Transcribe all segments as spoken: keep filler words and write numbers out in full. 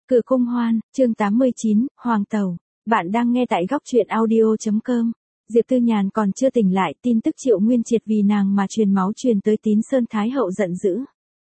Cửa cung hoan, chương tám mươi chín, Hoàng Tẩu. Bạn đang nghe tại góc truyện audio chấm com. Diệp Tư Nhàn còn chưa tỉnh lại, tin tức Triệu Nguyên Triệt vì nàng mà truyền máu truyền tới Tín Sơn Thái hậu giận dữ.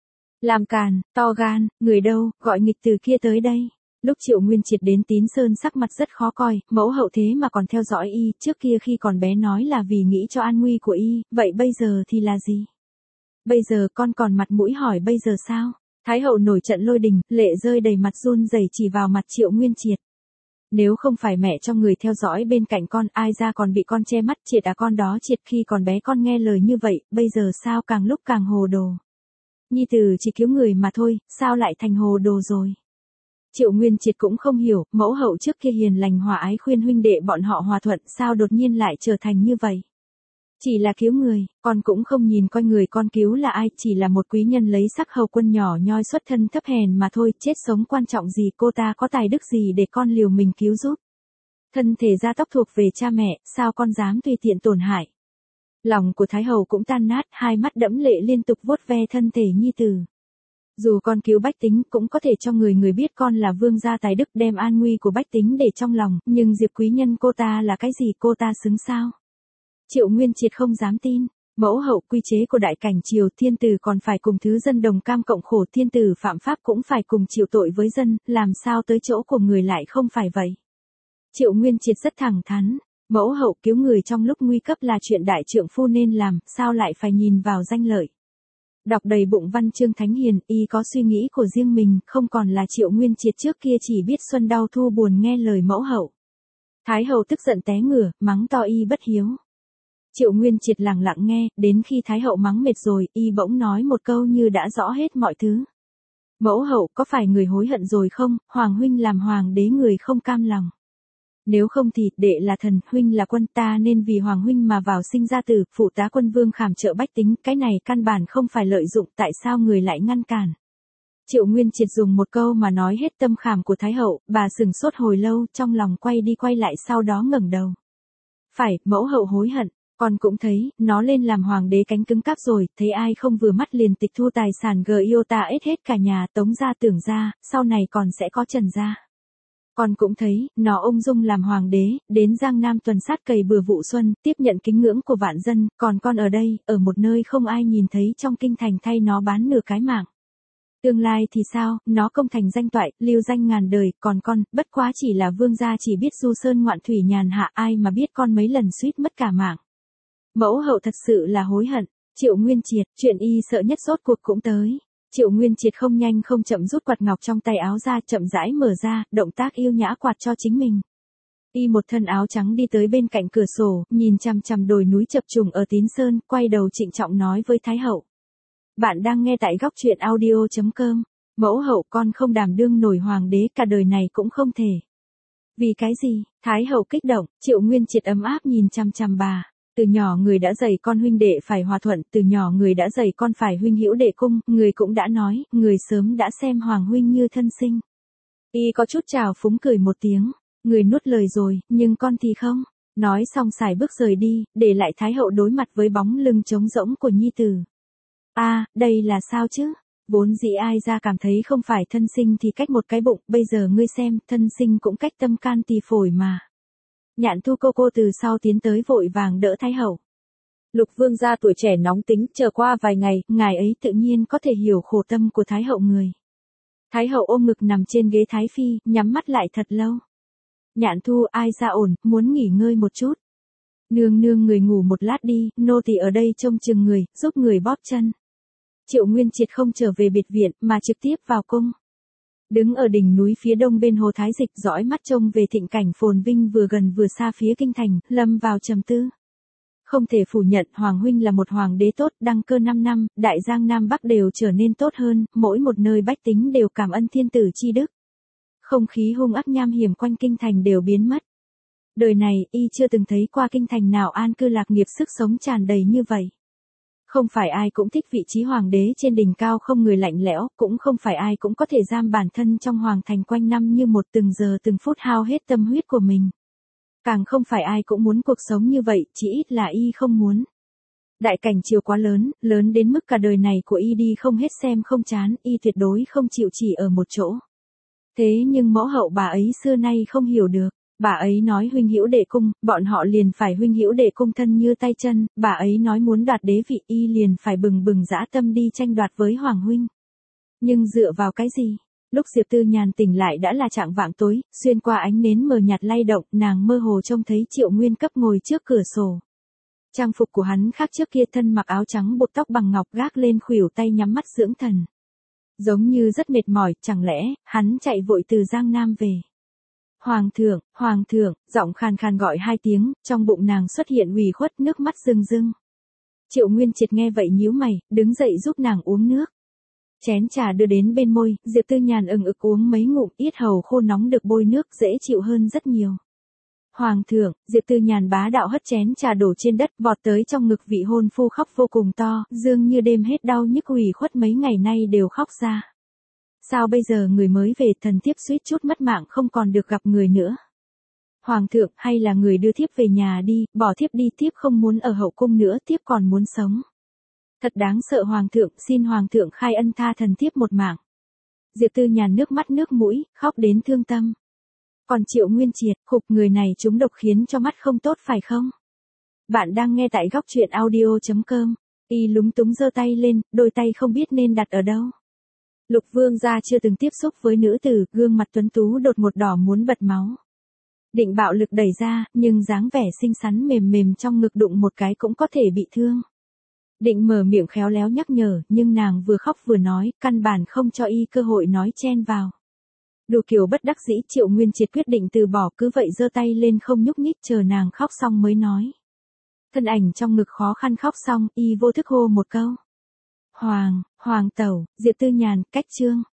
Làm càn, to gan, người đâu, gọi nghịch từ kia tới đây. Lúc Triệu Nguyên Triệt đến Tín Sơn sắc mặt rất khó coi, mẫu hậu thế mà còn theo dõi y, trước kia khi còn bé nói là vì nghĩ cho an nguy của y, vậy bây giờ thì là gì? Bây giờ con còn mặt mũi hỏi bây giờ sao? Thái hậu nổi trận lôi đình, lệ rơi đầy mặt run rẩy chỉ vào mặt Triệu Nguyên Triệt. Nếu không phải mẹ cho người theo dõi bên cạnh con, ai ra còn bị con che mắt, Triệt à con đó Triệt khi còn bé con nghe lời như vậy, bây giờ sao càng lúc càng hồ đồ. Nhi tử chỉ cứu người mà thôi, sao lại thành hồ đồ rồi. Triệu Nguyên Triệt cũng không hiểu, mẫu hậu trước kia hiền lành hòa ái khuyên huynh đệ bọn họ hòa thuận, sao đột nhiên lại trở thành như vậy. Chỉ là cứu người, con cũng không nhìn coi người con cứu là ai, chỉ là một quý nhân lấy sắc hầu quân nhỏ nhoi xuất thân thấp hèn mà thôi, chết sống quan trọng gì, cô ta có tài đức gì để con liều mình cứu giúp. Thân thể gia tộc thuộc về cha mẹ, sao con dám tùy tiện tổn hại. Lòng của Thái hậu cũng tan nát, hai mắt đẫm lệ liên tục vuốt ve thân thể nhi tử. Dù con cứu bách tính cũng có thể cho người người biết con là vương gia tài đức đem an nguy của bách tính để trong lòng, nhưng Diệp quý nhân cô ta là cái gì, cô ta xứng sao? Triệu Nguyên Triệt không dám tin, mẫu hậu quy chế của đại cảnh triều, thiên tử còn phải cùng thứ dân đồng cam cộng khổ, thiên tử phạm pháp cũng phải cùng chịu tội với dân, làm sao tới chỗ của người lại không phải vậy. Triệu Nguyên Triệt rất thẳng thắn, mẫu hậu cứu người trong lúc nguy cấp là chuyện đại trượng phu nên làm, sao lại phải nhìn vào danh lợi. Đọc đầy bụng văn chương thánh hiền, y có suy nghĩ của riêng mình, không còn là Triệu Nguyên Triệt trước kia chỉ biết xuân đau thu buồn nghe lời mẫu hậu. Thái hậu tức giận té ngửa, mắng to y bất hiếu. Triệu Nguyên Triệt lặng lặng nghe, đến khi Thái hậu mắng mệt rồi, y bỗng nói một câu như đã rõ hết mọi thứ. Mẫu hậu, có phải người hối hận rồi không, Hoàng huynh làm hoàng đế người không cam lòng. Nếu không thì, đệ là thần, huynh là quân, ta nên vì Hoàng huynh mà vào sinh ra tử, phụ tá quân vương khảm trợ bách tính, cái này căn bản không phải lợi dụng, tại sao người lại ngăn cản. Triệu Nguyên Triệt dùng một câu mà nói hết tâm khảm của Thái hậu, bà sửng sốt hồi lâu, trong lòng quay đi quay lại sau đó ngẩng đầu. Phải, mẫu hậu hối hận. Con cũng thấy, nó lên làm hoàng đế cánh cứng cáp rồi, thấy ai không vừa mắt liền tịch thu tài sản Giota ết hết cả nhà, Tống gia Tưởng gia, sau này còn sẽ có Trần gia. Con cũng thấy, nó ung dung làm hoàng đế, đến Giang Nam tuần sát cày bừa vụ xuân, tiếp nhận kính ngưỡng của vạn dân, còn con ở đây, ở một nơi không ai nhìn thấy trong kinh thành thay nó bán nửa cái mạng. Tương lai thì sao, nó công thành danh toại, lưu danh ngàn đời, còn con, bất quá chỉ là vương gia chỉ biết du sơn ngoạn thủy nhàn hạ, ai mà biết con mấy lần suýt mất cả mạng. Mẫu hậu thật sự là hối hận. Triệu Nguyên Triệt, chuyện y sợ nhất rốt cuộc cũng tới. Triệu Nguyên Triệt không nhanh không chậm rút quạt ngọc trong tay áo ra, chậm rãi mở ra, động tác yêu nhã quạt cho chính mình. Y một thân áo trắng đi tới bên cạnh cửa sổ, nhìn chằm chằm đồi núi chập trùng ở Tín Sơn, quay đầu trịnh trọng nói với Thái hậu. Bạn đang nghe tại góc truyện audio chấm com. Mẫu hậu, con không đảm đương nổi hoàng đế, cả đời này cũng không thể. Vì cái gì? Thái hậu kích động. Triệu Nguyên Triệt ấm áp nhìn chằm chằm bà. Từ nhỏ người đã dạy con huynh đệ phải hòa thuận, từ nhỏ người đã dạy con phải huynh hữu đệ cung, người cũng đã nói, người sớm đã xem Hoàng huynh như thân sinh. Y có chút trào phúng cười một tiếng, người nuốt lời rồi, nhưng con thì không. Nói xong xài bước rời đi, để lại Thái hậu đối mặt với bóng lưng trống rỗng của nhi tử. A, à, đây là sao chứ? Vốn dĩ ai ra cảm thấy không phải thân sinh thì cách một cái bụng, bây giờ ngươi xem, thân sinh cũng cách tâm can tỳ phổi mà. Nhạn Thu cô cô từ sau tiến tới vội vàng đỡ Thái hậu. Lục vương gia tuổi trẻ nóng tính, chờ qua vài ngày, ngài ấy tự nhiên có thể hiểu khổ tâm của Thái hậu người. Thái hậu ôm ngực nằm trên ghế Thái phi, nhắm mắt lại thật lâu. Nhạn Thu, ai ra ổn, muốn nghỉ ngơi một chút. Nương nương người ngủ một lát đi, nô tỳ ở đây trông chừng người, giúp người bóp chân. Triệu Nguyên Triệt không trở về biệt viện, mà trực tiếp vào cung. Đứng ở đỉnh núi phía đông bên hồ Thái Dịch, dõi mắt trông về thịnh cảnh phồn vinh vừa gần vừa xa phía kinh thành, lâm vào trầm tư. Không thể phủ nhận, Hoàng huynh là một hoàng đế tốt, đăng cơ năm năm, đại giang Nam Bắc đều trở nên tốt hơn, mỗi một nơi bách tính đều cảm ơn thiên tử chi đức. Không khí hung ác nham hiểm quanh kinh thành đều biến mất. Đời này, y chưa từng thấy qua kinh thành nào an cư lạc nghiệp, sức sống tràn đầy như vậy. Không phải ai cũng thích vị trí hoàng đế trên đỉnh cao không người lạnh lẽo, cũng không phải ai cũng có thể giam bản thân trong hoàng thành quanh năm như một từng giờ từng phút hao hết tâm huyết của mình. Càng không phải ai cũng muốn cuộc sống như vậy, chỉ ít là y không muốn. Đại cảnh triều quá lớn, lớn đến mức cả đời này của y đi không hết xem không chán, y tuyệt đối không chịu chỉ ở một chỗ. Thế nhưng mẫu hậu bà ấy xưa nay không hiểu được. Bà ấy nói huynh hữu đệ cung, bọn họ liền phải huynh hữu đệ cung thân như tay chân, bà ấy nói muốn đoạt đế vị y liền phải bừng bừng dã tâm đi tranh đoạt với Hoàng huynh. Nhưng dựa vào cái gì? Lúc Diệp Tư Nhàn tỉnh lại đã là chạng vạng tối, xuyên qua ánh nến mờ nhạt lay động, nàng mơ hồ trông thấy Triệu Nguyên Cấp ngồi trước cửa sổ. Trang phục của hắn khác trước kia, thân mặc áo trắng buộc tóc bằng ngọc, gác lên khuỷu tay nhắm mắt dưỡng thần. Giống như rất mệt mỏi, chẳng lẽ, hắn chạy vội từ Giang Nam về. Hoàng thượng, hoàng thượng, giọng khàn khàn gọi hai tiếng, trong bụng nàng xuất hiện ủy khuất, nước mắt rưng rưng. Triệu Nguyên Triệt nghe vậy nhíu mày, đứng dậy giúp nàng uống nước. Chén trà đưa đến bên môi, Diệp Tư Nhàn ừng ực uống mấy ngụm, yết hầu khô nóng được bôi nước, dễ chịu hơn rất nhiều. Hoàng thượng, Diệp Tư Nhàn bá đạo hất chén trà đổ trên đất, vọt tới trong ngực vị hôn phu, khóc vô cùng to, dường như đêm hết đau nhức ủy khuất mấy ngày nay đều khóc ra. Sao bây giờ người mới về, thần thiếp suýt chút mất mạng không còn được gặp người nữa. Hoàng thượng, hay là người đưa thiếp về nhà đi, bỏ thiếp đi, thiếp không muốn ở hậu cung nữa, thiếp còn muốn sống. Thật đáng sợ hoàng thượng, xin hoàng thượng khai ân tha thần thiếp một mạng. Diệp Tư Nhàn nước mắt nước mũi, khóc đến thương tâm. Còn Triệu Nguyên Triệt, khục, người này trúng độc khiến cho mắt không tốt phải không? Bạn đang nghe tại góc truyện audio chấm com. Y lúng túng giơ tay lên, đôi tay không biết nên đặt ở đâu. Lục Vương gia chưa từng tiếp xúc với nữ tử, gương mặt tuấn tú đột ngột đỏ muốn bật máu. Định bạo lực đẩy ra, nhưng dáng vẻ xinh xắn mềm mềm trong ngực đụng một cái cũng có thể bị thương. Định mở miệng khéo léo nhắc nhở, nhưng nàng vừa khóc vừa nói, căn bản không cho y cơ hội nói chen vào. Đủ kiểu bất đắc dĩ, Triệu Nguyên Triệt quyết định từ bỏ, cứ vậy giơ tay lên không nhúc nhích, chờ nàng khóc xong mới nói. Thân ảnh trong ngực khó khăn khóc xong, y vô thức hô một câu. Hoàng, hoàng tẩu, Diệp Tư Nhàn, cách chương.